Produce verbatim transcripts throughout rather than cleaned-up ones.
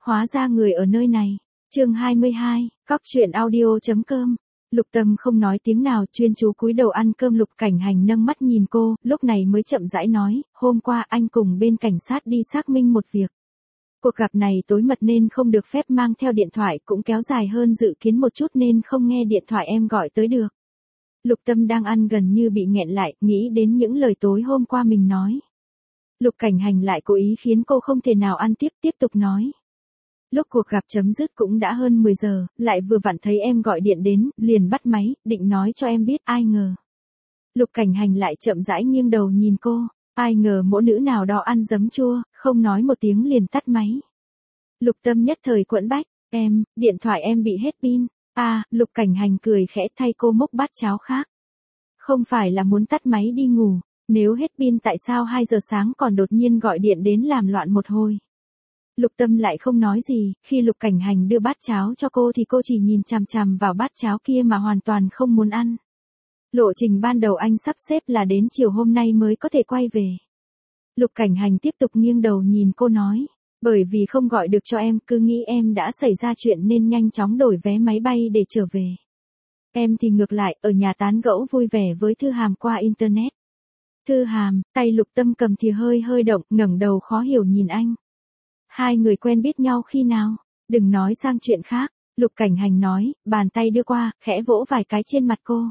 Hóa ra người ở nơi này. Chương hai mươi hai, cóc truyện audio chấm com. Lục Tâm không nói tiếng nào, chuyên chú cúi đầu ăn cơm. Lục Cảnh Hành nâng mắt nhìn cô, lúc này mới chậm rãi nói, hôm qua anh cùng bên cảnh sát đi xác minh một việc. Cuộc gặp này tối mật nên không được phép mang theo điện thoại, cũng kéo dài hơn dự kiến một chút nên không nghe điện thoại em gọi tới được. Lục Tâm đang ăn gần như bị nghẹn lại, nghĩ đến những lời tối hôm qua mình nói. Lục Cảnh Hành lại cố ý khiến cô không thể nào ăn tiếp, tiếp tục nói. Lúc cuộc gặp chấm dứt cũng đã hơn mười giờ, lại vừa vặn thấy em gọi điện đến, liền bắt máy, định nói cho em biết, ai ngờ. Lục Cảnh Hành lại chậm rãi nghiêng đầu nhìn cô, ai ngờ mỗ nữ nào đó ăn giấm chua, không nói một tiếng liền tắt máy. Lục Tâm nhất thời quẫn bách, em, điện thoại em bị hết pin. À, Lục Cảnh Hành cười khẽ thay cô múc bát cháo khác. Không phải là muốn tắt máy đi ngủ, nếu hết pin tại sao hai giờ sáng còn đột nhiên gọi điện đến làm loạn một hồi. Lục Tâm lại không nói gì, khi Lục Cảnh Hành đưa bát cháo cho cô thì cô chỉ nhìn chằm chằm vào bát cháo kia mà hoàn toàn không muốn ăn. Lộ trình ban đầu anh sắp xếp là đến chiều hôm nay mới có thể quay về. Lục Cảnh Hành tiếp tục nghiêng đầu nhìn cô nói, bởi vì không gọi được cho em, cứ nghĩ em đã xảy ra chuyện nên nhanh chóng đổi vé máy bay để trở về. Em thì ngược lại, ở nhà tán gẫu vui vẻ với Thư Hàm qua Internet. Thư Hàm, tay Lục Tâm cầm thìa hơi hơi động, ngẩng đầu khó hiểu nhìn anh. Hai người quen biết nhau khi nào? Đừng nói sang chuyện khác. Lục Cảnh Hành nói, bàn tay đưa qua, khẽ vỗ vài cái trên mặt cô.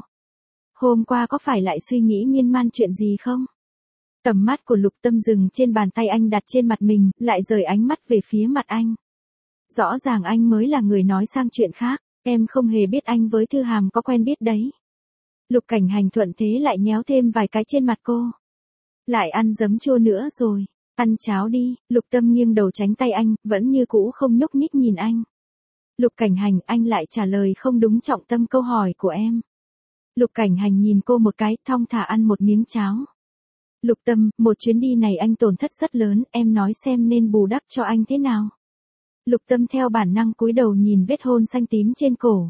Hôm qua có phải lại suy nghĩ miên man chuyện gì không? Tầm mắt của Lục Tâm dừng trên bàn tay anh đặt trên mặt mình, lại rời ánh mắt về phía mặt anh. Rõ ràng anh mới là người nói sang chuyện khác, em không hề biết anh với Thư Hàm có quen biết đấy. Lục Cảnh Hành thuận thế lại nhéo thêm vài cái trên mặt cô. Lại ăn giấm chua nữa rồi. Ăn cháo đi. Lục Tâm nghiêng đầu tránh tay anh, vẫn như cũ không nhúc nhích nhìn anh. Lục Cảnh Hành, anh lại trả lời không đúng trọng tâm câu hỏi của em. Lục Cảnh Hành nhìn cô một cái, thong thả ăn một miếng cháo. Lục Tâm, một chuyến đi này anh tổn thất rất lớn, em nói xem nên bù đắp cho anh thế nào. Lục Tâm theo bản năng cúi đầu nhìn vết hôn xanh tím trên cổ.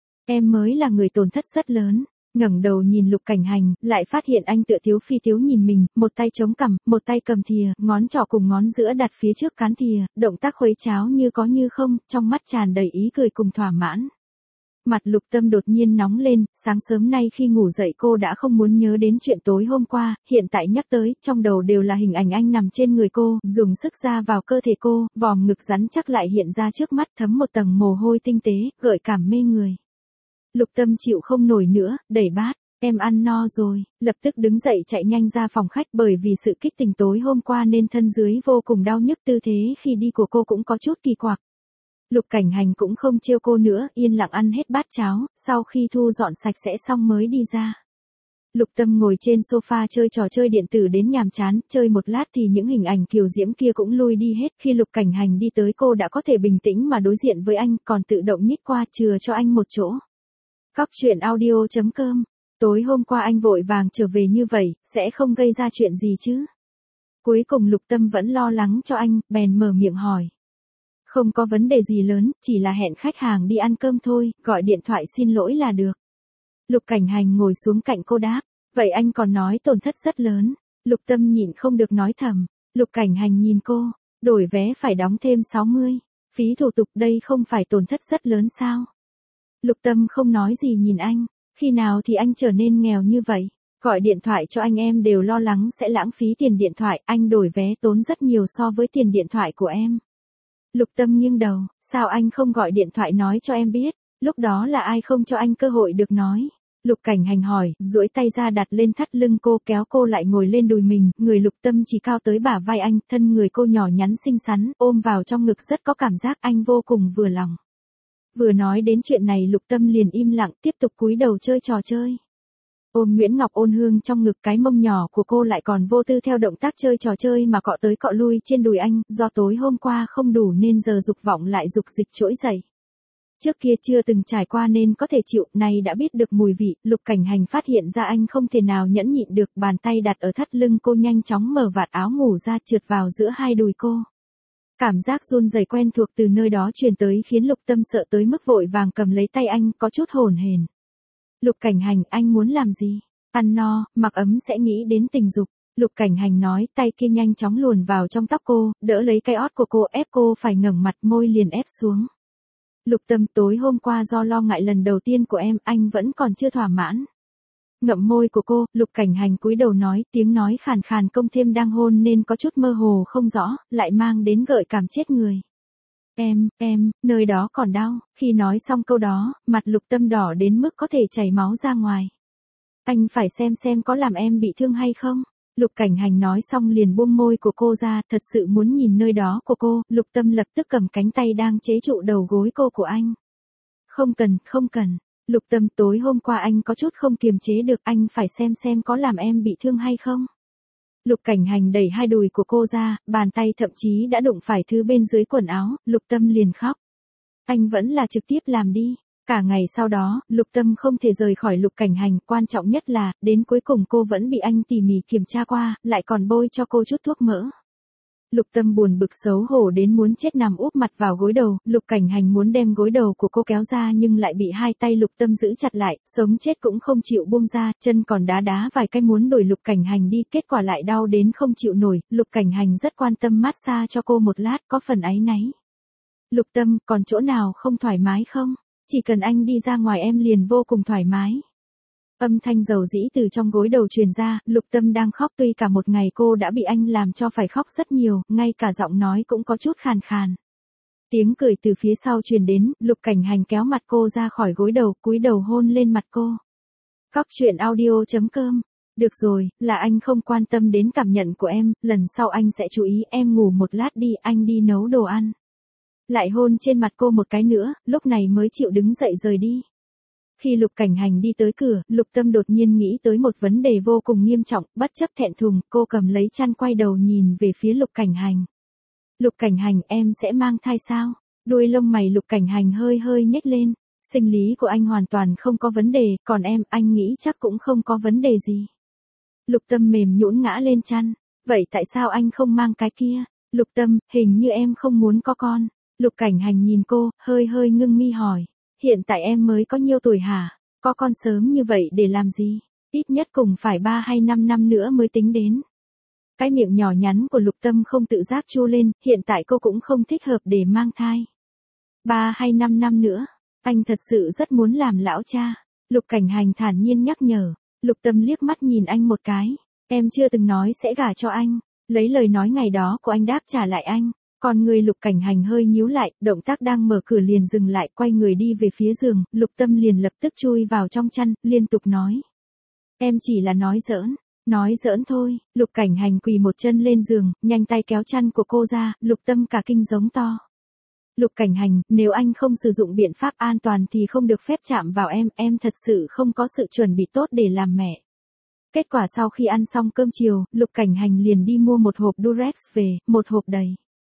Em mới là người tổn thất rất lớn. Ngẩng đầu nhìn Lục Cảnh Hành, lại phát hiện anh tựa thiếu phi thiếu nhìn mình, một tay chống cằm, một tay cầm thìa, ngón trỏ cùng ngón giữa đặt phía trước cán thìa, động tác khuấy cháo như có như không, trong mắt tràn đầy ý cười cùng thỏa mãn. Mặt Lục Tâm đột nhiên nóng lên, sáng sớm nay khi ngủ dậy cô đã không muốn nhớ đến chuyện tối hôm qua, hiện tại nhắc tới, trong đầu đều là hình ảnh anh nằm trên người cô, dùng sức ra vào cơ thể cô, vòm ngực rắn chắc lại hiện ra trước mắt, thấm một tầng mồ hôi tinh tế, gợi cảm mê người. Lục Tâm chịu không nổi nữa, đẩy bát, em ăn no rồi, lập tức đứng dậy chạy nhanh ra phòng khách, bởi vì sự kích tình tối hôm qua nên thân dưới vô cùng đau nhức, tư thế khi đi của cô cũng có chút kỳ quặc. Lục Cảnh Hành cũng không trêu cô nữa, yên lặng ăn hết bát cháo, sau khi thu dọn sạch sẽ xong mới đi ra. Lục Tâm ngồi trên sofa chơi trò chơi điện tử đến nhàm chán, chơi một lát thì những hình ảnh kiều diễm kia cũng lui đi hết, khi Lục Cảnh Hành đi tới cô đã có thể bình tĩnh mà đối diện với anh, còn tự động nhích qua chừa cho anh một chỗ. Cóc truyện audio chấm com. Tối hôm qua anh vội vàng trở về như vậy, sẽ không gây ra chuyện gì chứ? Cuối cùng Lục Tâm vẫn lo lắng cho anh, bèn mở miệng hỏi. Không có vấn đề gì lớn, chỉ là hẹn khách hàng đi ăn cơm thôi, gọi điện thoại xin lỗi là được. Lục Cảnh Hành ngồi xuống cạnh cô đáp, vậy anh còn nói tổn thất rất lớn. Lục Tâm nhịn không được nói thầm. Lục Cảnh Hành nhìn cô, đổi vé phải đóng thêm sáu mươi, phí thủ tục đây không phải tổn thất rất lớn sao? Lục Tâm không nói gì nhìn anh, khi nào thì anh trở nên nghèo như vậy, gọi điện thoại cho anh em đều lo lắng sẽ lãng phí tiền điện thoại, anh đổi vé tốn rất nhiều so với tiền điện thoại của em. Lục Tâm nghiêng đầu, sao anh không gọi điện thoại nói cho em biết, lúc đó là ai không cho anh cơ hội được nói. Lục Cảnh Hành hỏi, duỗi tay ra đặt lên thắt lưng cô, kéo cô lại ngồi lên đùi mình, người Lục Tâm chỉ cao tới bả vai anh, thân người cô nhỏ nhắn xinh xắn, ôm vào trong ngực rất có cảm giác, anh vô cùng vừa lòng. Vừa nói đến chuyện này Lục Tâm liền im lặng, tiếp tục cúi đầu chơi trò chơi. Ôm Nguyễn Ngọc Ôn Hương trong ngực, cái mông nhỏ của cô lại còn vô tư theo động tác chơi trò chơi mà cọ tới cọ lui trên đùi anh, do tối hôm qua không đủ nên giờ dục vọng lại dục dịch trỗi dậy. Trước kia chưa từng trải qua nên có thể chịu, nay đã biết được mùi vị, Lục Cảnh Hành phát hiện ra anh không thể nào nhẫn nhịn được, bàn tay đặt ở thắt lưng cô nhanh chóng mở vạt áo ngủ ra trượt vào giữa hai đùi cô. Cảm giác run rẩy quen thuộc từ nơi đó truyền tới khiến Lục Tâm sợ tới mức vội vàng cầm lấy tay anh, có chút hổn hển. Lục Cảnh Hành, anh muốn làm gì? Ăn no, mặc ấm sẽ nghĩ đến tình dục. Lục Cảnh Hành nói, tay kia nhanh chóng luồn vào trong tóc cô, đỡ lấy cái ót của cô, ép cô phải ngẩng mặt, môi liền ép xuống. Lục Tâm, tối hôm qua do lo ngại lần đầu tiên của em, anh vẫn còn chưa thỏa mãn. Ngậm môi của cô, Lục Cảnh Hành cúi đầu nói, tiếng nói khàn khàn công thêm đang hôn nên có chút mơ hồ không rõ, lại mang đến gợi cảm chết người. Em, em, nơi đó còn đau. Khi nói xong câu đó, mặt Lục Tâm đỏ đến mức có thể chảy máu ra ngoài. Anh phải xem xem có làm em bị thương hay không. Lục Cảnh Hành nói xong liền buông môi của cô ra, thật sự muốn nhìn nơi đó của cô. Lục Tâm lập tức cầm cánh tay đang chế trụ đầu gối cô của anh. Không cần, không cần. Lục Tâm, tối hôm qua anh có chút không kiềm chế được, anh phải xem xem có làm em bị thương hay không. Lục Cảnh Hành đẩy hai đùi của cô ra, bàn tay thậm chí đã đụng phải thứ bên dưới quần áo, Lục Tâm liền khóc. Anh vẫn là trực tiếp làm đi. Cả ngày sau đó, Lục Tâm không thể rời khỏi Lục Cảnh Hành, quan trọng nhất là, đến cuối cùng cô vẫn bị anh tỉ mỉ kiểm tra qua, lại còn bôi cho cô chút thuốc mỡ. Lục Tâm buồn bực xấu hổ đến muốn chết, nằm úp mặt vào gối đầu, Lục Cảnh Hành muốn đem gối đầu của cô kéo ra nhưng lại bị hai tay Lục Tâm giữ chặt lại, sống chết cũng không chịu buông ra, chân còn đá đá vài cái muốn đuổi Lục Cảnh Hành đi, kết quả lại đau đến không chịu nổi. Lục Cảnh Hành rất quan tâm massage cho cô một lát, có phần áy náy. Lục Tâm, còn chỗ nào không thoải mái không? Chỉ cần anh đi ra ngoài em liền vô cùng thoải mái. Âm thanh dầu dĩ từ trong gối đầu truyền ra, Lục Tâm đang khóc, tuy cả một ngày cô đã bị anh làm cho phải khóc rất nhiều, ngay cả giọng nói cũng có chút khàn khàn. Tiếng cười từ phía sau truyền đến, Lục Cảnh Hành kéo mặt cô ra khỏi gối đầu, cúi đầu hôn lên mặt cô. Cóc truyện audio chấm com. Được rồi, là anh không quan tâm đến cảm nhận của em, lần sau anh sẽ chú ý, em ngủ một lát đi, anh đi nấu đồ ăn. Lại hôn trên mặt cô một cái nữa, lúc này mới chịu đứng dậy rời đi. Khi Lục Cảnh Hành đi tới cửa, Lục Tâm đột nhiên nghĩ tới một vấn đề vô cùng nghiêm trọng, bất chấp thẹn thùng, cô cầm lấy chăn quay đầu nhìn về phía Lục Cảnh Hành. Lục Cảnh Hành, em sẽ mang thai sao? Đuôi lông mày Lục Cảnh Hành hơi hơi nhếch lên. Sinh lý của anh hoàn toàn không có vấn đề, còn em, anh nghĩ chắc cũng không có vấn đề gì. Lục Tâm mềm nhũn ngã lên chăn. Vậy tại sao anh không mang cái kia? Lục Tâm, hình như em không muốn có con. Lục Cảnh Hành nhìn cô, hơi hơi ngưng mi hỏi. Hiện tại em mới có nhiêu tuổi hả? Có con sớm như vậy để làm gì? Ít nhất cũng phải ba hay năm năm nữa mới tính đến. Cái miệng nhỏ nhắn của Lục Tâm không tự giác chu lên, hiện tại cô cũng không thích hợp để mang thai. Ba hay năm năm nữa, anh thật sự rất muốn làm lão cha. Lục Cảnh Hành thản nhiên nhắc nhở. Lục Tâm liếc mắt nhìn anh một cái. Em chưa từng nói sẽ gả cho anh. Lấy lời nói ngày đó của anh đáp trả lại anh. Còn người Lục Cảnh Hành hơi nhíu lại, động tác đang mở cửa liền dừng lại, quay người đi về phía giường, Lục Tâm liền lập tức chui vào trong chăn, liên tục nói. Em chỉ là nói giỡn, nói giỡn thôi. Lục Cảnh Hành quỳ một chân lên giường, nhanh tay kéo chăn của cô ra, Lục Tâm cả kinh giống to. Lục Cảnh Hành, nếu anh không sử dụng biện pháp an toàn thì không được phép chạm vào em, em thật sự không có sự chuẩn bị tốt để làm mẹ. Kết quả sau khi ăn xong cơm chiều, Lục Cảnh Hành liền đi mua một hộp Durex về, một hộp đầy.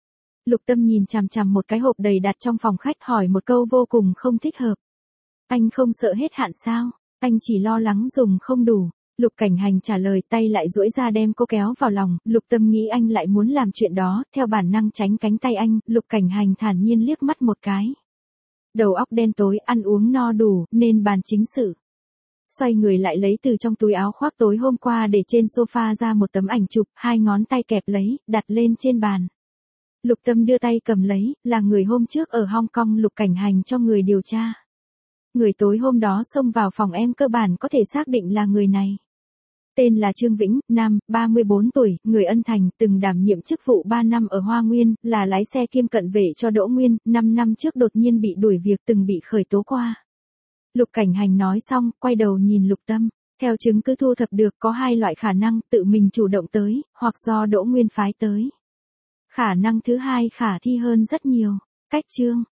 Lục Tâm nhìn chằm chằm một cái hộp đầy đặt trong phòng khách, hỏi một câu vô cùng không thích hợp. Anh không sợ hết hạn sao? Anh chỉ lo lắng dùng không đủ. Lục Cảnh Hành trả lời, tay lại duỗi ra đem cô kéo vào lòng. Lục Tâm nghĩ anh lại muốn làm chuyện đó, theo bản năng tránh cánh tay anh. Lục Cảnh Hành thản nhiên liếc mắt một cái. Đầu óc đen tối, ăn uống no đủ, nên bàn chính sự. Xoay người lại lấy từ trong túi áo khoác tối hôm qua để trên sofa ra một tấm ảnh chụp, hai ngón tay kẹp lấy, đặt lên trên bàn. Lục Tâm đưa tay cầm lấy, là người hôm trước ở Hong Kong Lục Cảnh Hành cho người điều tra. Người tối hôm đó xông vào phòng em cơ bản có thể xác định là người này. Tên là Trương Vĩnh, nam, ba mươi bốn tuổi, người Ân Thành, từng đảm nhiệm chức vụ ba năm ở Hoa Nguyên, là lái xe kiêm cận vệ cho Đỗ Nguyên, năm năm trước đột nhiên bị đuổi việc, từng bị khởi tố qua. Lục Cảnh Hành nói xong, quay đầu nhìn Lục Tâm. Theo chứng cứ thu thập được có hai loại khả năng, tự mình chủ động tới, hoặc do Đỗ Nguyên phái tới. Khả năng thứ hai khả thi hơn rất nhiều. Cách chương